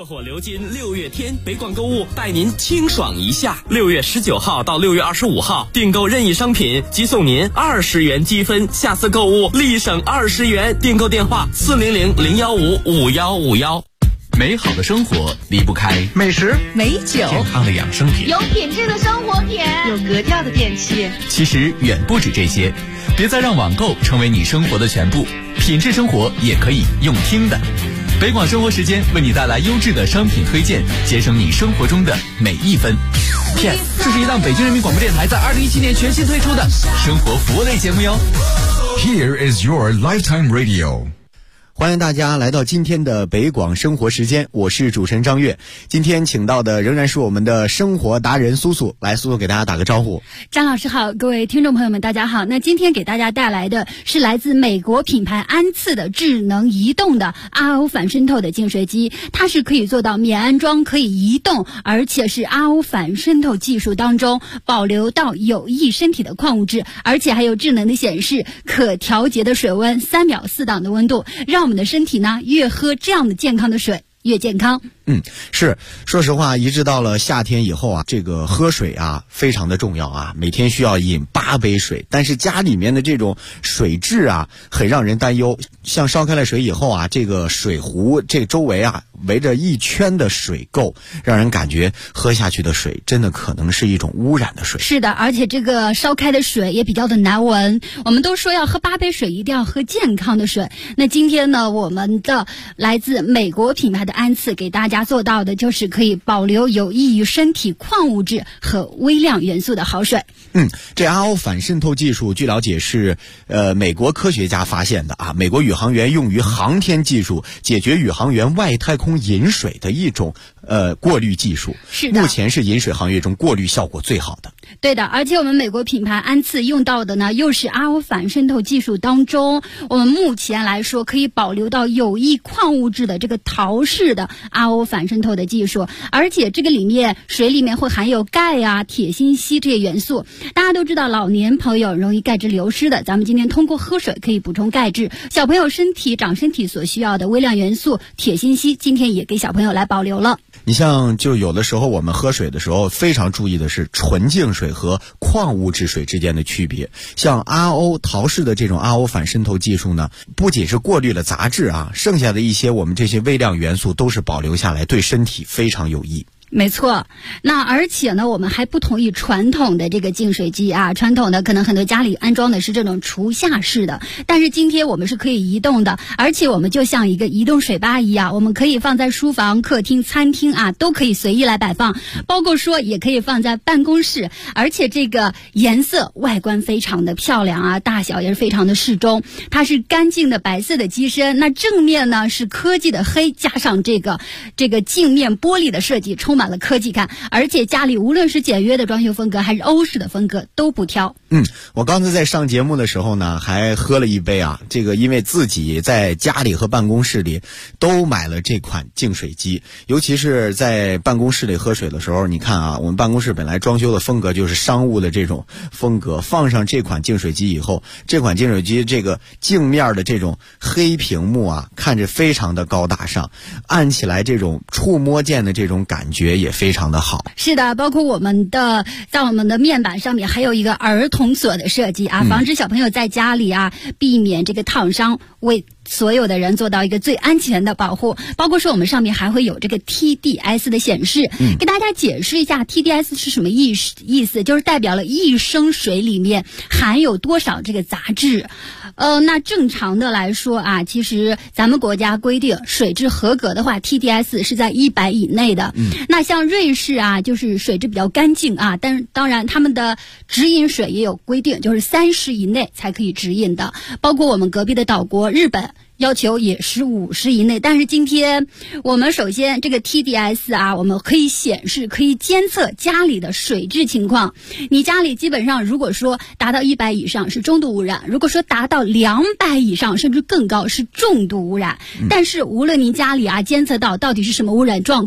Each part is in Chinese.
火流金6月天，北广购物带您清爽一下。6月19号到6月25号，订购任意商品即送您20元积分，下次购物立省20元。订购电话400-015-5151。 美好的生活离不开美食、 美酒、 健康的养生品， 有品质的生活品， 有格调的电器。 其实远不止这些，别再让网购成为你生活的全部，品质生活也可以用听的。北广生活时间为你带来优质的商品推荐，节省你生活中的每一分。PS， 这是一档北京人民广播电台在2017年全新推出的生活服务类节目哟。 Here is your lifetime radio。 欢迎大家来到今天的北广生活时间，我是主持人张悦。今天请到的仍然是我们的生活达人苏苏，来，苏苏给大家打个招呼。 张老师好，各位听众朋友们大家好。那今天给大家带来的是来自美国品牌安次的智能移动的 RO 反渗透的净水机，它是可以做到免安装，可以移动，而且是 RO 反渗透技术当中保留到有益身体的矿物质，而且还有智能的显示，可调节的水温，3秒4档的温度，让我们的身体呢越喝这样的健康的水越健康。 是，说实话，一直到了夏天以后啊，这个喝水啊非常的重要啊，每天需要饮8杯水，但是家里面的这种水质啊很让人担忧。像烧开了水以后啊，这个水壶这周围啊围着一圈的水垢，让人感觉喝下去的水真的可能是一种污染的水。 是的，而且这个烧开的水也比较的难闻。我们都说要喝8杯水，一定要喝健康的水。那今天呢，我们的来自美国品牌的安次给大家做到的就是可以保留有益于身体矿物质和微量元素的好水。 这 RO 反渗透技术据了解是美国科学家发现的啊，美国宇航员用于航天技术解决宇航员外太空饮水的一种过滤技术。 是的， 目前是饮水行业中过滤效果最好的。 对的，而且我们美国品牌安次用到的呢，又是 RO 反渗透技术当中，我们目前来说可以保留到有益矿物质的这个陶氏的 RO 反渗透的技术，而且这个里面水里面会含有钙啊、铁、锌、硒这些元素。大家都知道老年朋友容易钙质流失的，咱们今天通过喝水可以补充钙质，小朋友长身体所需要的微量元素铁、锌、硒，今天也给小朋友来保留了。 你像就有的时候我们喝水的时候非常注意的是纯净水和矿物质水之间的区别。像 RO 陶氏的这种 RO 反渗透技术呢，不仅是过滤了杂质啊，剩下的一些我们这些微量元素都是保留下来，对身体非常有益。 没错，那而且呢，我们还不同于传统的这个净水机啊，传统的可能很多家里安装的是这种厨下式的，但是今天我们是可以移动的，而且我们就像一个移动水吧一样，我们可以放在书房、客厅、餐厅啊，都可以随意来摆放，包括说也可以放在办公室，而且这个颜色外观非常的漂亮啊，大小也是非常的适中，它是干净的白色的机身，那正面呢是科技的黑，加上这个镜面玻璃的设计，充满了科技感，而且家里无论是简约的装修风格还是欧式的风格都不挑。 我刚才在上节目的时候呢，还喝了一杯啊，这个因为自己在家里和办公室里都买了这款净水机，尤其是在办公室里喝水的时候，你看啊，我们办公室本来装修的风格就是商务的这种风格，放上这款净水机以后，这款净水机这个镜面的这种黑屏幕啊，看着非常的高大上，按起来这种触摸键的这种感觉也非常的好。 是的，包括在我们的面板上面还有一个儿童锁的设计啊，防止小朋友在家里啊避免这个烫伤，为所有的人做到一个最安全的保护。包括说我们上面还会有这个 TDS 的显示，给大家解释一下 TDS 是什么意思，就是代表了一升水里面含有多少这个杂质。那正常的来说啊，其实咱们国家规定水质合格的话 TDS 是在100以内的。那像瑞士啊，就是水质比较干净啊，但是当然他们的直饮水也有规定，就是30以内才可以直饮的。包括我们隔壁的岛国日本要求也是50以内，但是今天我们首先这个 TDS 啊，我们可以显示可以监测家里的水质情况。你家里基本上如果说达到100以上是中度污染，如果说达到200以上甚至更高是重度污染。但是无论您家里啊监测到底是什么污染状况，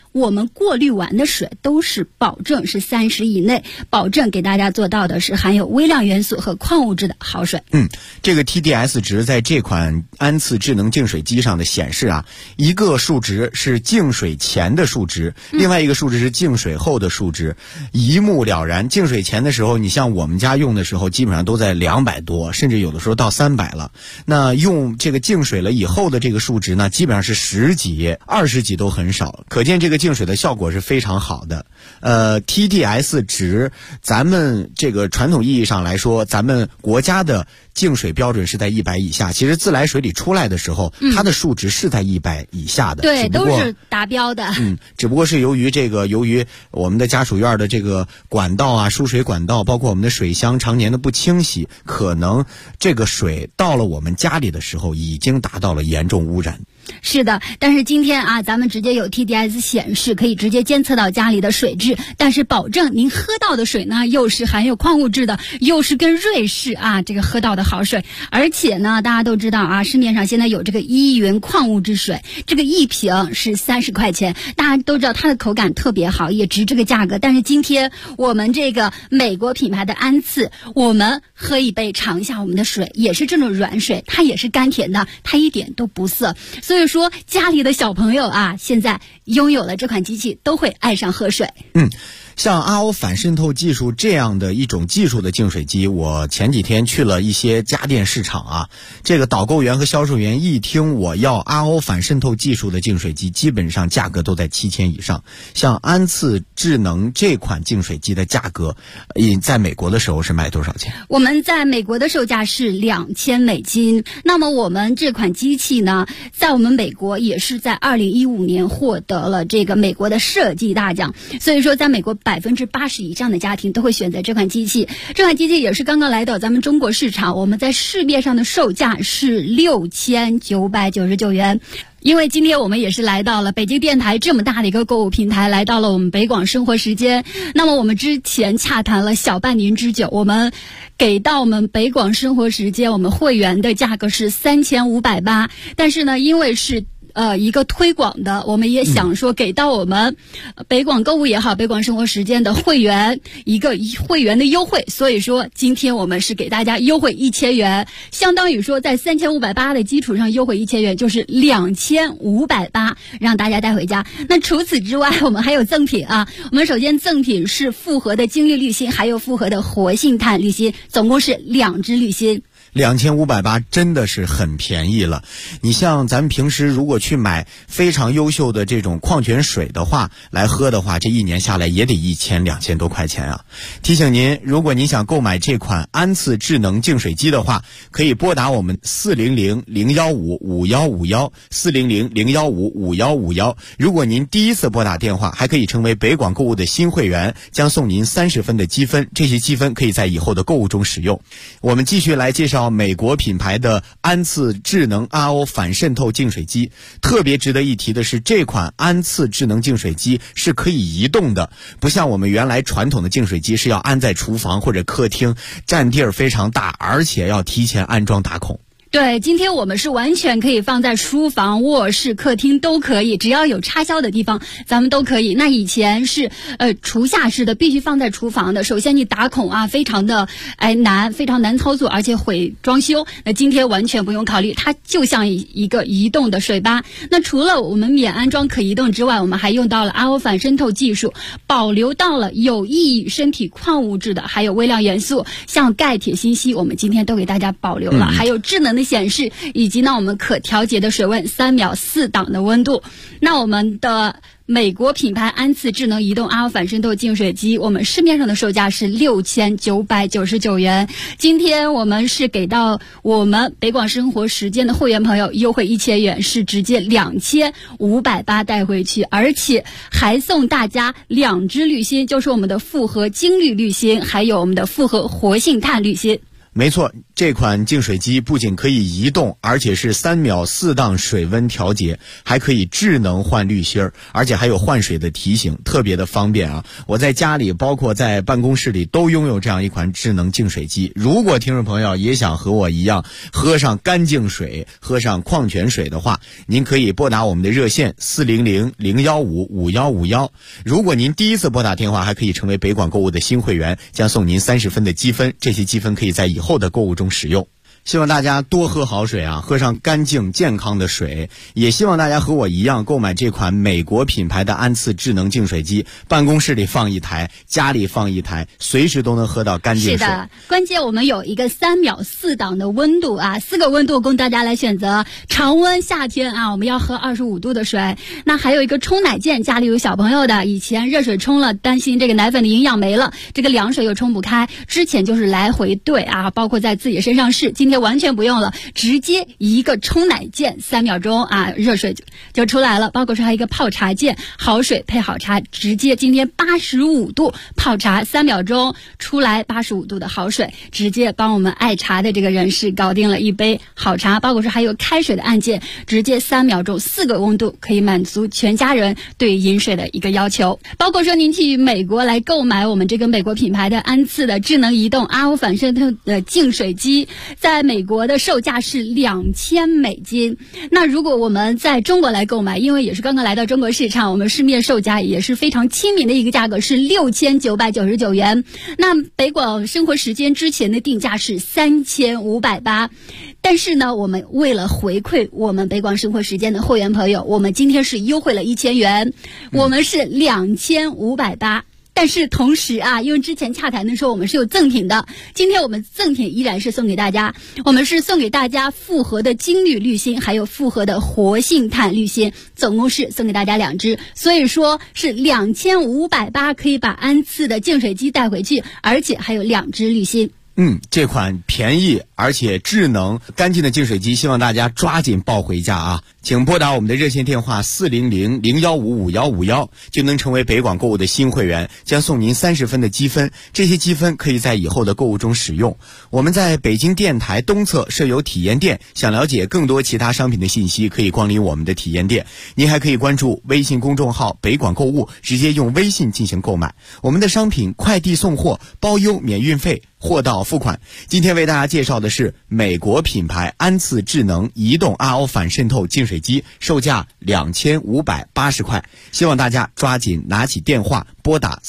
我们过滤完的水都是保证是30以内，保证给大家做到的是含有微量元素和矿物质的好水。 这个 TDS 值在这款安次智能净水机上的显示啊，一个数值是净水前的数值，另外一个数值是净水后的数值，一目了然。净水前的时候，你像我们家用的时候，基本上都在200多，甚至有的时候到300了。那用这个净水了以后的这个数值呢，基本上是10几、20几都很少，可见这个净水的效果是非常好的。TDS 值，咱们这个传统意义上来说，咱们国家的净水标准是在100以下，其实自来水里出来的时候，它的数值是在100以下的， 对，都是达标的。 只不过是由于我们的家属院的这个管道啊、输水管道，包括我们的水箱常年的不清洗，可能这个水到了我们家里的时候，已经达到了严重污染。 是的，但是今天啊，咱们直接有 TDS 显示，可以直接监测到家里的水质，但是保证您喝到的水呢，又是含有矿物质的，又是跟瑞士啊这个喝到的好水。而且呢，大家都知道啊，市面上现在有这个依云矿物质水，这个一瓶是30块钱，大家都知道它的口感特别好，也值这个价格。但是今天我们这个美国品牌的安次，我们喝一杯尝一下我们的水，也是这种软水，它也是甘甜的，它一点都不涩。所以说家里的小朋友啊，现在拥有了这款机器都会爱上喝水。 像RO反渗透技术这样的一种技术的净水机，我前几天去了一些家电市场啊，这个导购员和销售员一听我要RO反渗透技术的净水机，基本上价格都在7000以上。像安次智能这款净水机的价格，在美国的时候是卖多少钱？ 我们在美国的售价是$2000。那么我们这款机器呢，在我们美国也是在2015年获得了这个美国的设计大奖，所以说在美国80%以上的家庭都会选择这款机器。这款机器也是刚刚来到咱们中国市场，我们在市面上的售价是$6999元。因为今天我们也是来到了北京电台这么大的一个购物平台，来到了我们北广生活时间。那么我们之前洽谈了小半年之久，我们给到我们北广生活时间我们会员的价格是3580，但是呢，因为是一个推广的，我们也想说给到我们北广购物也好，北广生活时间的会员一个会员的优惠，所以说今天我们是给大家优惠1000元，相当于说在3580的基础上优惠1000元，就是2580，让大家带回家。那除此之外，我们还有赠品啊，我们首先赠品是复合的精力滤芯，还有复合的活性炭滤芯，总共是2支滤芯。 2580真的是很便宜了。你像咱们平时如果去买非常优秀的这种矿泉水的话来喝的话，这一年下来也得1000-2000多块钱啊。提醒您，如果您想购买这款安次智能净水机的话，可以拨打我们400-015-5151 400-015-5151。如果您第一次拨打电话，还可以成为北广购物的新会员，将送您30分的积分，这些积分可以在以后的购物中使用。我们继续来介绍美国品牌的安次智能 RO 反渗透净水机。特别值得一提的是，这款安次智能净水机是可以移动的，不像我们原来传统的净水机是要安在厨房或者客厅，占地儿非常大，而且要提前安装打孔。 对，今天我们是完全可以放在书房、卧室、客厅都可以，只要有插销的地方咱们都可以。那以前是厨下式的，必须放在厨房的，首先你打孔啊非常的难，非常难操作，而且会装修。那今天完全不用考虑，它就像一个移动的水吧。那除了我们免安装可移动之外，我们还用到了 RO 反渗透技术，保留到了有益于身体矿物质的，还有微量元素，像钙、铁、锌、硒，我们今天都给大家保留了，还有智能的显示，以及呢我们可调节的水温，3秒4档的温度。那我们的美国品牌安次智能移动 RO 反渗透净水机，我们市面上的售价是$6999元。今天我们是给到我们北广生活时间的会员朋友优惠1000元，是直接2580带回去，而且还送大家2支滤芯，就是我们的复合精滤滤芯，还有我们的复合活性炭滤芯。 没错，这款净水机不仅可以移动，而且是3秒4档水温调节，还可以智能换滤芯，而且还有换水的提醒，特别的方便啊！我在家里包括在办公室里都拥有这样一款智能净水机。如果听众朋友也想和我一样喝上干净水，喝上矿泉水的话，您可以拨打我们的热线400-015-5151。如果您第一次拨打电话，还可以成为北广购物的新会员，将送您30分的积分，这些积分可以在以后的购物中使用。希望大家多喝好水啊，喝上干净健康的水。也希望大家和我一样购买这款美国品牌的安次智能净水机，办公室里放一台，家里放一台，随时都能喝到干净水。 是的，关键我们有一个3秒4档的温度啊，4个温度供大家来选择。常温夏天啊，我们要喝25度的水。那还有一个冲奶键，家里有小朋友的，以前热水冲了，担心这个奶粉的营养没了，这个凉水又冲不开，之前就是来回兑啊，包括在自己身上试，今天完全不用了，直接一个冲奶键，3秒钟啊，热水就出来了。包括说还有一个泡茶键，好水配好茶，直接今天85度泡茶，3秒钟出来85度的好水，直接帮我们爱茶的这个人士搞定了一杯好茶。包括说还有开水的按键，直接3秒钟4个温度可以满足全家人对饮水的一个要求。包括说您去美国来购买我们这个美国品牌的安次的智能移动RO反渗透的净水机，在美国的售价是$2000。那如果我们在中国来购买，因为也是刚刚来到中国市场，我们市面售价也是非常亲民的一个价格，是$6999元。那北广生活时间之前的定价是3580，但是呢，我们为了回馈我们北广生活时间的会员朋友，我们今天是优惠了1000元，我们是2580。但是同时啊，因为之前洽谈的时候我们是有赠品的，今天我们赠品依然是送给大家，我们是送给大家复合的金缕滤芯，还有复合的活性炭滤芯，总共是送给大家2支，所以说是2580可以把安次的净水机带回去，而且还有2支滤芯。 这款便宜而且智能干净的净水机，希望大家抓紧抱回家啊！请拨打我们的热线电话400-015-5151，就能成为北广购物的新会员，将送您30分的积分，这些积分可以在以后的购物中使用。我们在北京电台东侧设有体验店，想了解更多其他商品的信息，可以光临我们的体验店。您还可以关注微信公众号北广购物，直接用微信进行购买。我们的商品快递送货，包邮免运费，货到付款。今天为大家介绍的是美国品牌安次智能移动RO反渗透净水机，售价2580块。希望大家抓紧拿起电话，拨打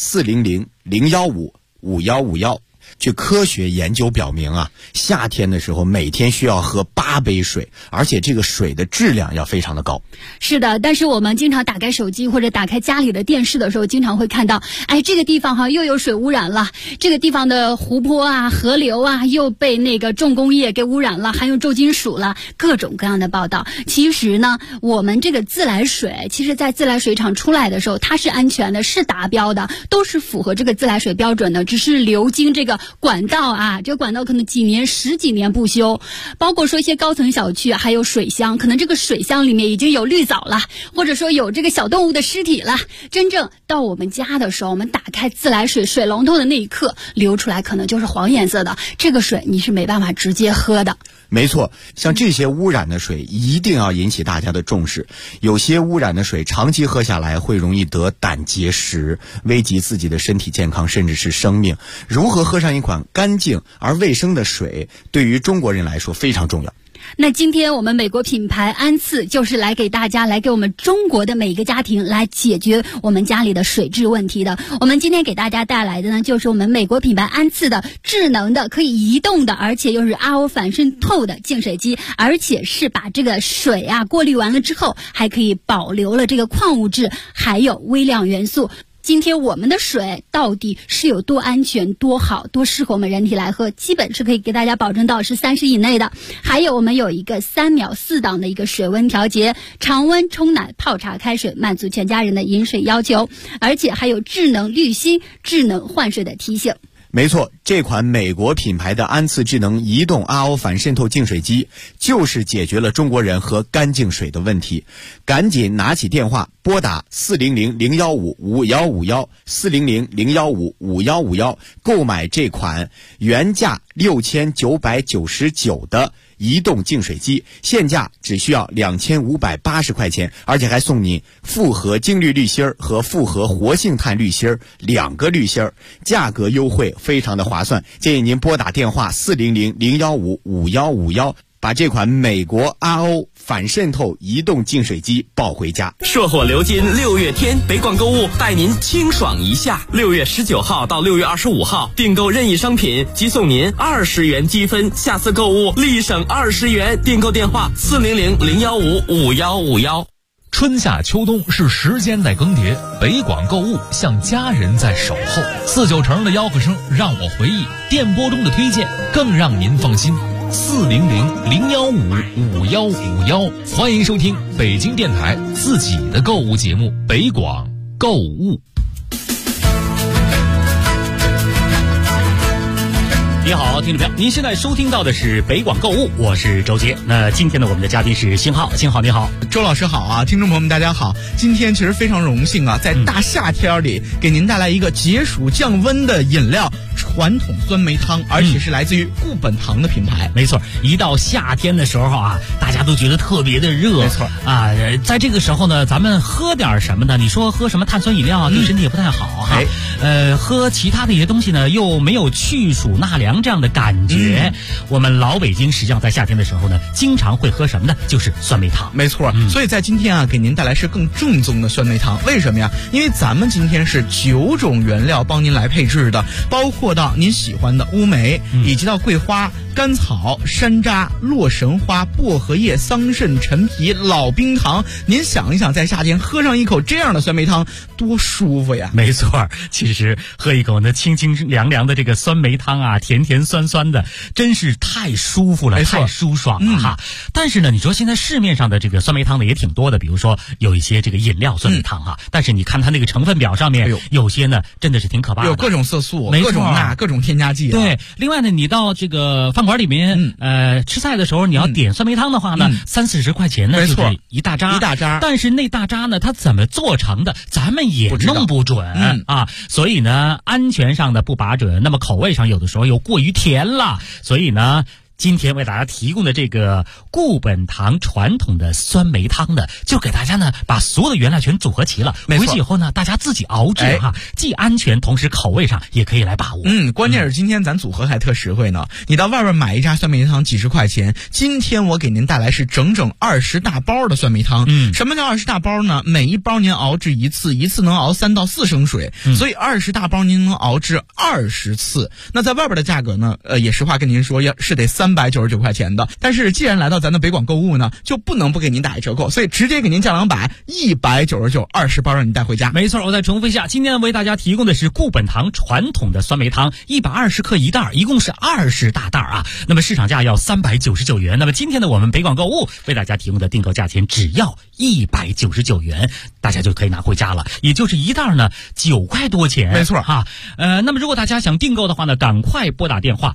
400-015-5151。据科学研究表明啊，夏天的时候每天需要喝8杯水，而且这个水的质量要非常的高。 是的，但是我们经常打开手机或者打开家里的电视的时候，经常会看到，这个地方又有水污染了，这个地方的湖泊啊、河流啊又被那个重工业给污染了，含有重金属了，各种各样的报道。其实呢，我们这个自来水，其实在自来水厂出来的时候，它是安全的，是达标的，都是符合这个自来水标准的，只是流经这个管道啊，这个管道可能10几年不修，包括说一些高层小区还有水箱，可能这个水箱里面已经有绿藻了，或者说有这个小动物的尸体了。真正到我们家的时候，我们打开自来水水龙头的那一刻，流出来可能就是黄颜色的，这个水你是没办法直接喝的。 没错，像这些污染的水一定要引起大家的重视。有些污染的水长期喝下来会容易得胆结石，危及自己的身体健康，甚至是生命。如何喝上一款干净而卫生的水，对于中国人来说非常重要。 那今天我们美国品牌安次就是来给大家，来给我们中国的每一个家庭来解决我们家里的水质问题的。我们今天给大家带来的呢，就是我们美国品牌安次的智能的可以移动的，而且又是RO反渗透的净水机，而且是把这个水啊过滤完了之后，还可以保留了这个矿物质还有微量元素。今天我们的水到底是有多安全、多好、多适合我们人体来喝，基本是可以给大家保证到是30以内的。还有我们有一个3秒4档的一个水温调节，常温冲奶、泡茶、开水，满足全家人的饮水要求，而且还有智能滤芯、智能换水的提醒。 没错，这款美国品牌的安次智能移动 RO 反渗透净水机就是解决了中国人喝干净水的问题。赶紧拿起电话拨打400-015-5151，400-015-5151，购买这款原价6999的移动净水机，现价只需要2580块钱，而且还送你复合净氯滤芯和复合活性炭滤芯2个滤芯，价格优惠，非常的划算。建议您拨打电话400-015-5151，把这款美国 RO 反渗透移动净水机抱回家。 硕火流金6月天，北广购物带您清爽一下。6月19号到6月25号，订购任意商品即送您20元积分，下次购物立省20元。订购电话400-015-5151。 春夏秋冬是时间在更迭，北广购物像家人在守候。49成的吆喝声让我回忆，电波中的推荐更让您放心。400-015-5151，欢迎收听北京电台自己的购物节目北广购物。 你好，听众朋友，您现在收听到的是北广购物，我是周杰。那今天呢，我们的嘉宾是星浩，星浩你好。 周老师好啊，听众朋友们大家好。今天其实非常荣幸啊，在大夏天里给您带来一个解暑降温的饮料传统酸梅汤，而且是来自于固本堂的品牌。 没错，一到夏天的时候啊，大家都觉得特别的热。 没错啊，在这个时候呢，咱们喝点什么呢？你说喝什么碳酸饮料啊，对身体也不太好哈。喝其他的一些东西呢，又没有去暑纳凉这样的感觉。我们老北京实际上在夏天的时候呢，经常会喝什么呢？就是酸梅汤。 没错，所以在今天啊，给您带来是更正宗的酸梅汤。为什么呀？因为咱们今天是9种原料帮您来配制的，包括到您喜欢的乌梅，以及到桂花、甘草、山楂、洛神花、薄荷叶、桑葚、陈皮、老冰糖。您想一想，在夏天喝上一口这样的酸梅汤，多舒服呀！ 没错，其实喝一口呢清清凉凉的这个酸梅汤啊，甜甜酸酸的，真是太舒服了，太舒爽了哈。但是呢，你说现在市面上的这个酸梅汤呢也挺多的，比如说有一些这个饮料酸梅汤哈，但是你看它那个成分表上面，有些呢真的是挺可怕的， 有各种色素， 各种钠，各种添加剂。 对，另外呢，你到这个饭馆里面，吃菜的时候你要点酸梅汤的话呢，30-40块钱呢就是一大扎，但是那大扎呢，它怎么做成的，咱们也弄不准啊。所以呢，安全上的不把准，那么口味上有的时候又过于甜了，所以呢，今天为大家提供的这个固本堂传统的酸梅汤呢，就给大家呢把所有的原料全组合齐了。回去以后呢，大家自己熬制哈，既安全，同时口味上也可以来把握。 关键是今天咱组合还特实惠呢。你到外边买一扎酸梅汤几十块钱，今天我给您带来是整整20大包的酸梅汤。什么叫20大包呢？每一包您熬制一次能熬3到4升水，所以20大包您能熬制20次。那在外边的价格呢，也实话跟您说，是得399块钱的。但是既然来到咱的北广购物呢，就不能不给您打一折扣，所以直接给您降200，199，20包让您带回家。 没错，我再重复一下，今天为大家提供的是固本堂传统的酸梅汤，120克一袋，一共是20大袋啊。那么市场价要399元，那么今天呢，我们北广购物为大家提供的订购价钱只要199元，大家就可以拿回家了，也就是一袋呢9块多钱。 没错哈。那么如果大家想订购的话呢，赶快拨打电话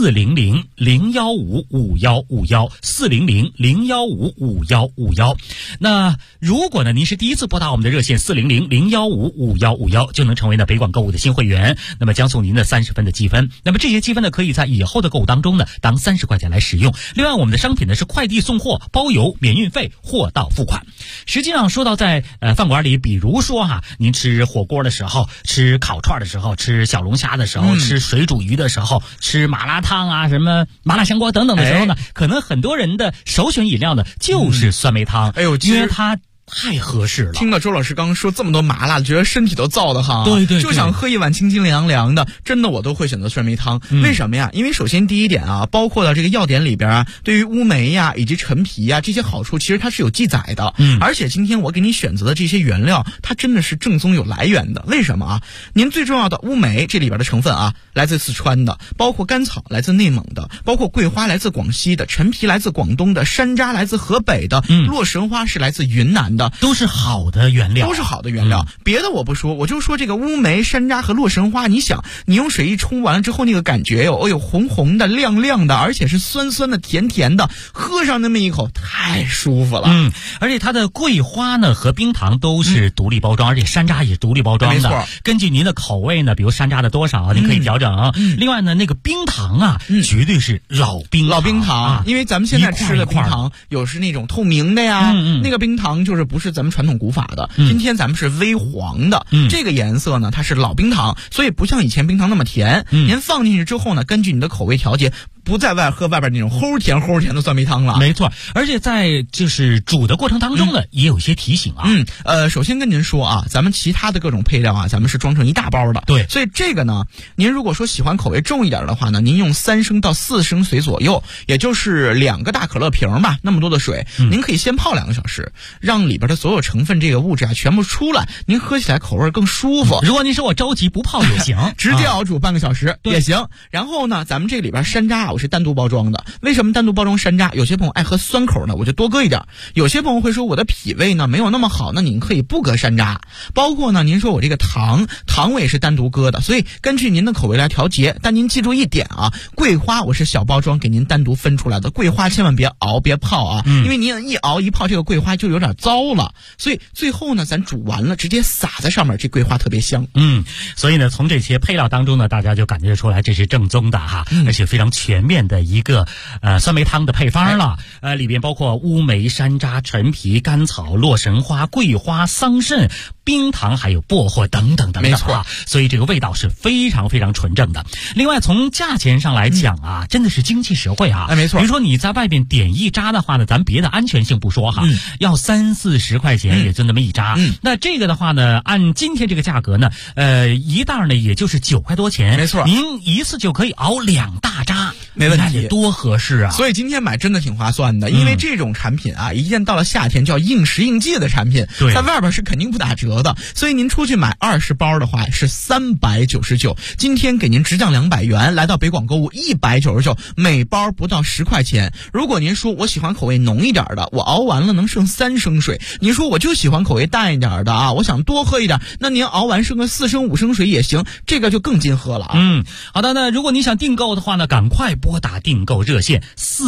400-015-5151，400-015-5151。那如果呢您是第一次拨打我们的热线400-015-5151，就能成为呢北广购物的新会员，那么将送您的30分的积分。那么这些积分呢，可以在以后的购物当中呢当30块钱来使用。另外我们的商品呢是快递送货，包邮免运费，货到付款。实际上说到在饭馆里，比如说哈，您吃火锅的时候，吃烤串的时候，吃小龙虾的时候，吃水煮鱼的时候，吃麻辣烫啊，什么麻辣香锅等等的时候呢，可能很多人的首选饮料呢就是酸梅汤。因为它太合适了。 听到周老师刚刚说这么多麻辣，觉得身体都燥得慌。 对， 就想喝一碗清清凉凉的。真的，我都会选择酸梅汤。为什么呀？因为首先第一点啊，包括了这个药典里边啊，对于乌梅呀以及陈皮呀这些好处，其实它是有记载的。而且今天我给你选择的这些原料，它真的是正宗有来源的。为什么啊？您最重要的乌梅这里边的成分啊，来自四川的，包括甘草来自内蒙的，包括桂花来自广西的，陈皮来自广东的，山楂来自河北的，洛神花是来自云南的。 的， 都是好的原料， 别的我不说，我就说这个乌梅、山楂和洛神花，你想，你用水一冲完了之后，那个感觉红红的、亮亮的，而且是酸酸的、甜甜的，喝上那么一口太舒服了。 而且它的桂花呢和冰糖都是独立包装，而且山楂也是独立包装的。 没错， 根据您的口味呢，比如山楂的多少，您可以调整。另外呢，那个冰糖啊，绝对是老冰糖， 因为咱们现在吃的冰糖有是那种透明的呀，那个冰糖就是不是咱们传统古法的。今天咱们是微黄的，这个颜色呢，它是老冰糖，所以不像以前冰糖那么甜。您放进去之后呢，根据你的口味调节，不再喝外边那种齁甜的酸梅汤了。 没错，而且在就是煮的过程当中呢，也有些提醒啊。 首先跟您说啊，咱们其他的各种配料啊，咱们是装成一大包的。 对， 所以这个呢，您如果说喜欢口味重一点的话呢，您用3升到4升水左右，也就是2个大可乐瓶吧，那么多的水，您可以先泡2个小时，让里边的所有成分这个物质啊全部出来，您喝起来口味更舒服。 如果您说我着急不泡也行， 直接熬煮半个小时也行。然后呢，咱们这里边山楂我是单独包装的。为什么单独包装山楂？有些朋友爱喝酸口呢，我就多搁一点。有些朋友会说我的脾胃呢没有那么好，那您可以不搁山楂。包括呢，您说我这个糖我也是单独搁的，所以根据您的口味来调节。但您记住一点啊，桂花我是小包装给您单独分出来的，桂花千万别熬别泡啊，因为您一熬一泡这个桂花就有点糟了。所以最后呢，咱煮完了直接撒在上面，这桂花特别香。 所以呢，从这些配料当中呢，大家就感觉出来这是正宗的哈，而且非常全面的一个酸梅汤的配方了。里边包括乌梅、山楂、陈皮、甘草、洛神花、桂花、桑葚、冰糖还有薄荷等等。 没错， 所以这个味道是非常非常纯正的。另外从价钱上来讲啊，真的是经济实惠啊。 没错， 比如说你在外边点一扎的话呢，咱别的安全性不说哈，要30-40块钱也就那么一扎。那这个的话呢，按今天这个价格呢，一袋呢也就是9块多钱。 没错， 您一次就可以熬2大扎， 没问题， 多合适啊！ 所以今天买真的挺划算的，因为这种产品啊，一旦到了夏天叫应时应季的产品，在外边是肯定不打折的。所以您出去买20包的话是399，今天给您直降200元，来到北广购物199，每包不到10块钱。如果您说我喜欢口味浓一点的，我熬完了能剩3升水；您说我就喜欢口味淡一点的啊，我想多喝一点，那您熬完剩个4升5升水也行，这个就更金喝了啊。 好的，那如果你想订购的话呢，赶快拨打订购热线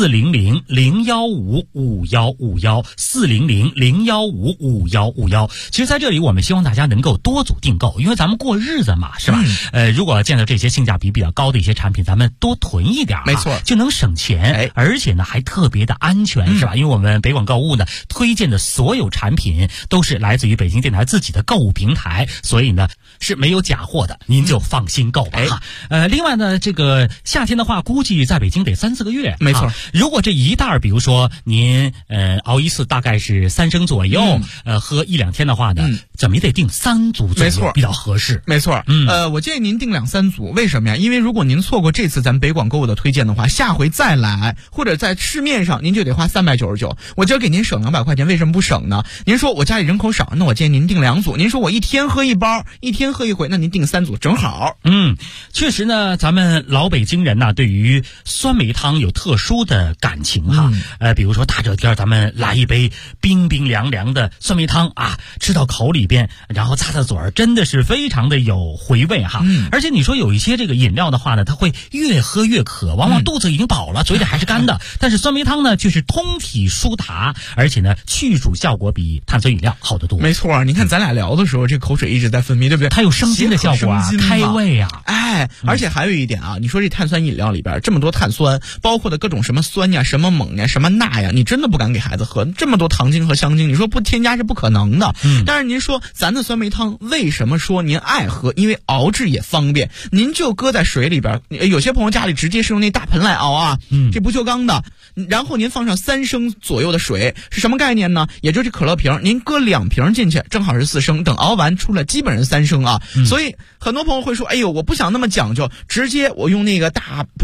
400-015-5151，400-015-5151。其实在这里我们希望大家能够多组订购，因为咱们过日子嘛，是吧？如果见到这些性价比比较高的一些产品，咱们多囤一点， 没错， 就能省钱，而且呢还特别的安全，是吧？因为我们北广购物呢推荐的所有产品都是来自于北京电台自己的购物平台，所以呢是没有假货的，您就放心购吧。另外呢，这个夏天的话，估计在北京得3-4个月。 没错， 如果这一袋比如说您熬一次大概是3升左右，喝1-2天的话呢，怎么也得订3组左右， 没错， 比较合适。 没错，我建议您订2-3组，为什么呀？因为如果您错过这次咱北广购物的推荐的话，下回再来或者在市面上您就得花399，我今儿给您省200块钱，为什么不省呢？您说我家里人口少，那我建议您订2组。您说我一天喝1包，一天喝1回，那您订3组正好。 确实呢，咱们老北京人呢，对于酸梅汤有特殊的感情哈。比如说大热天咱们来一杯冰冰凉凉的酸梅汤啊，吃到口里边，然后擦擦嘴儿，真的是非常的有回味哈。而且你说有一些这个饮料的话呢，它会越喝越渴，往往肚子已经饱了，嘴里还是干的。但是酸梅汤呢，却是通体舒达，而且呢，去暑效果比碳酸饮料好得多。 没错，你看咱俩聊的时候，这口水一直在分泌，对不对？ 它有生津的效果啊，开胃啊。 而且还有一点啊，你说这碳酸饮料里边这么多碳酸，包括的各种什么酸呀、什么锰呀、什么钠呀，你真的不敢给孩子喝这么多糖精和香精，你说不添加是不可能的。但是您说咱的酸梅汤为什么说您爱喝？因为熬制也方便，您就搁在水里边，有些朋友家里直接是用那大盆来熬啊，这不锈钢的，然后您放上3升左右的水，是什么概念呢？也就是可乐瓶，您搁2瓶进去，正好是4升，等熬完出来基本上3升啊。所以很多朋友会说，哎呦，我不想那么讲究，直接我用那个大不锈钢盆子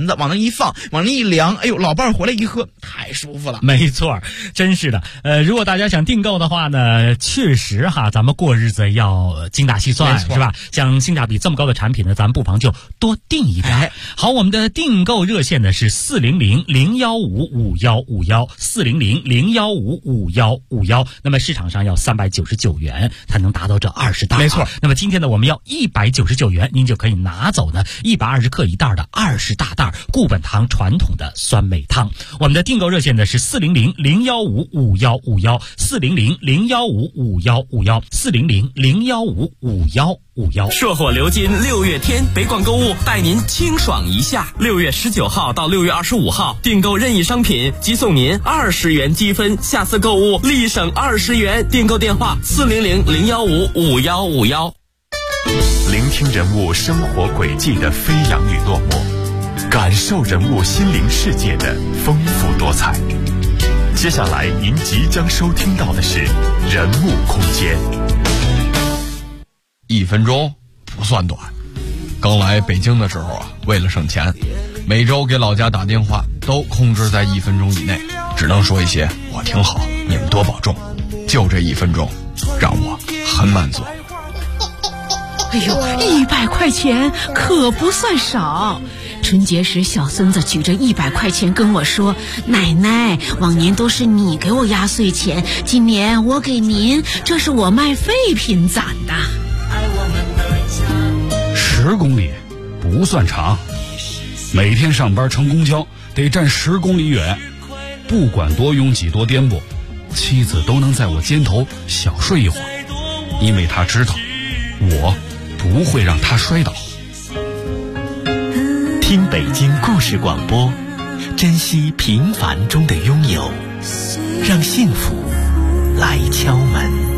盘子，往那一放，往那一凉，哎呦，老伴儿回来一喝，太舒服了。 没错，真是的。如果大家想订购的话呢，确实哈，咱们过日子要精打细算，是吧？像性价比这么高的产品呢，咱们不妨就多订一点。好，我们的订购热线呢是400-015-5151，400-015-5151。那么市场上要399元才能达到这20大。 没错。 那么今天呢，我们要199元，您就可以拿走呢120克一袋的20大袋固本堂传统的酸梅汤。我们的订购热线呢是400-015-5151，400-015-5151，400-015-5151。 硕火流金6月天，北广购物带您清爽一下。6月19号到6月25号，订购任意商品即送您20元积分，下次购物立省20元。订购电话400-015-5151。 聆听人物生活轨迹的飞扬与落寞，感受人物心灵世界的丰富多彩。接下来您即将收听到的是人物空间。 1分钟不算短。刚来北京的时候啊，为了省钱，每周给老家打电话都控制在1分钟以内，只能说一些我挺好，你们多保重。就这1分钟，让我很满足。 哎呦，100块钱可不算少。春节时，小孙子举着100块钱跟我说：“奶奶，往年都是你给我压岁钱，今年我给您，这是我卖废品攒的。 ”10公里不算长，每天上班乘公交得站10公里远，不管多拥挤多颠簸，妻子都能在我肩头小睡一会儿，因为她知道我不会让她摔倒。 听北京故事广播，珍惜平凡中的拥有，让幸福来敲门。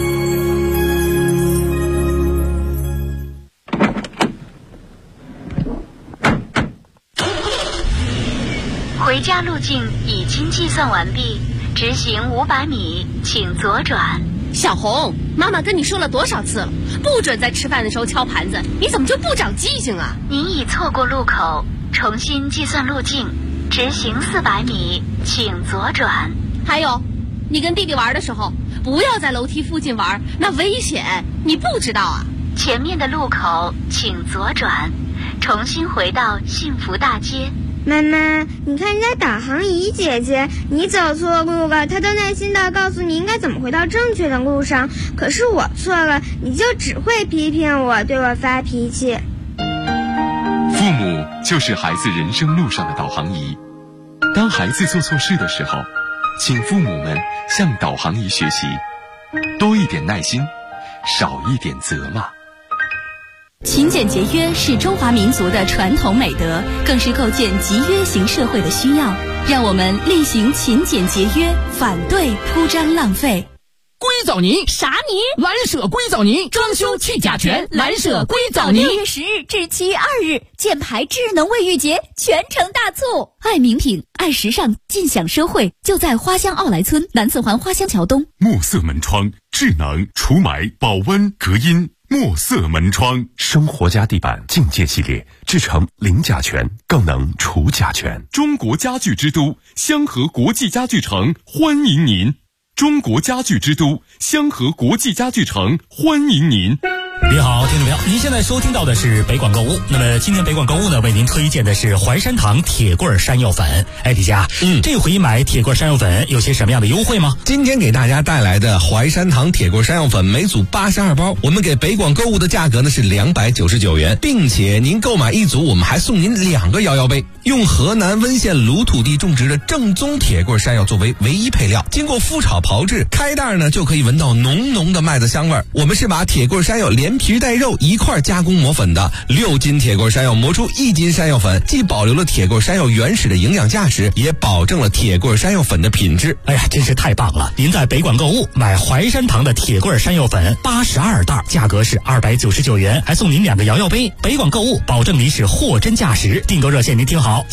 回家路径已经计算完毕，直行500米，请左转。 小红，妈妈跟你说了多少次了，不准在吃饭的时候敲盘子，你怎么就不长记性啊？ 您已错过路口，重新计算路径，直行400米，请左转。 还有，你跟弟弟玩的时候，不要在楼梯附近玩，那危险，你不知道啊？ 前面的路口请左转，重新回到幸福大街。 妈妈，你看人家导航仪姐姐，你走错路了，她都耐心地告诉你应该怎么回到正确的路上。可是我错了，你就只会批评我，对我发脾气。 父母就是孩子人生路上的导航仪。当孩子做错事的时候，请父母们向导航仪学习，多一点耐心，少一点责骂。 勤俭节约是中华民族的传统美德，更是构建集约型社会的需要。让我们厉行勤俭节约，反对铺张浪费。 硅藻泥啥泥？ 蓝舍硅藻泥，装修去甲醛，蓝舍硅藻泥。 6月10日至7月2日，箭牌智能卫浴节全程大促，爱名品、爱时尚，尽享奢惠，就在花乡奥莱村南四环花乡桥东。 墨色门窗，智能除霾、保温、隔音。墨色门窗，生活家地板境界系列，制成零甲醛，更能除甲醛。中国家具之都香河国际家具城欢迎您！中国家具之都香河国际家具城欢迎您！ 你好，听众朋友，您现在收听到的是北广购物。那么今天北广购物呢，为您推荐的是淮山堂铁棍山药粉。哎，李佳，这回买铁棍山药粉有些什么样的优惠吗？ 今天给大家带来的淮山堂铁棍山药粉每组82包，我们给北广购物的价格呢是299元，并且您购买一组，我们还送您2个摇摇杯。用河南温县鲁土地种植的正宗铁棍山药作为唯一配料，经过麸炒炮制，开袋呢就可以闻到浓浓的麦子香味。我们是把铁棍山药连皮带肉一块加工磨粉的，6斤铁棍山药磨出1斤山药粉，既保留了铁棍山药原始的营养价值，也保证了铁棍山药粉的品质。 哎呀，真是太棒了！您在北广购物买淮山堂的铁棍山药粉82袋，价格是299元，还送您2个摇摇杯。北广购物保证您是货真价实。订购热线您听好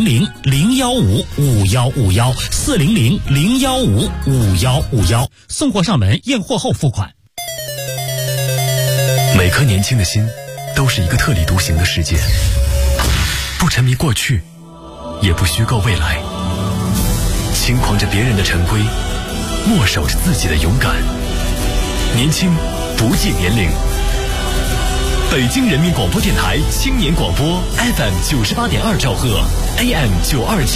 ，400-015-5151，400-015-5151，送货上门，验货后付款。 每颗年轻的心都是一个特立独行的世界，不沉迷过去， 也不虚构未来。轻狂着别人的陈规，默守着自己的勇敢。年轻不计年龄。北京人民广播电台青年广播 FM 98.2兆赫 AM 927。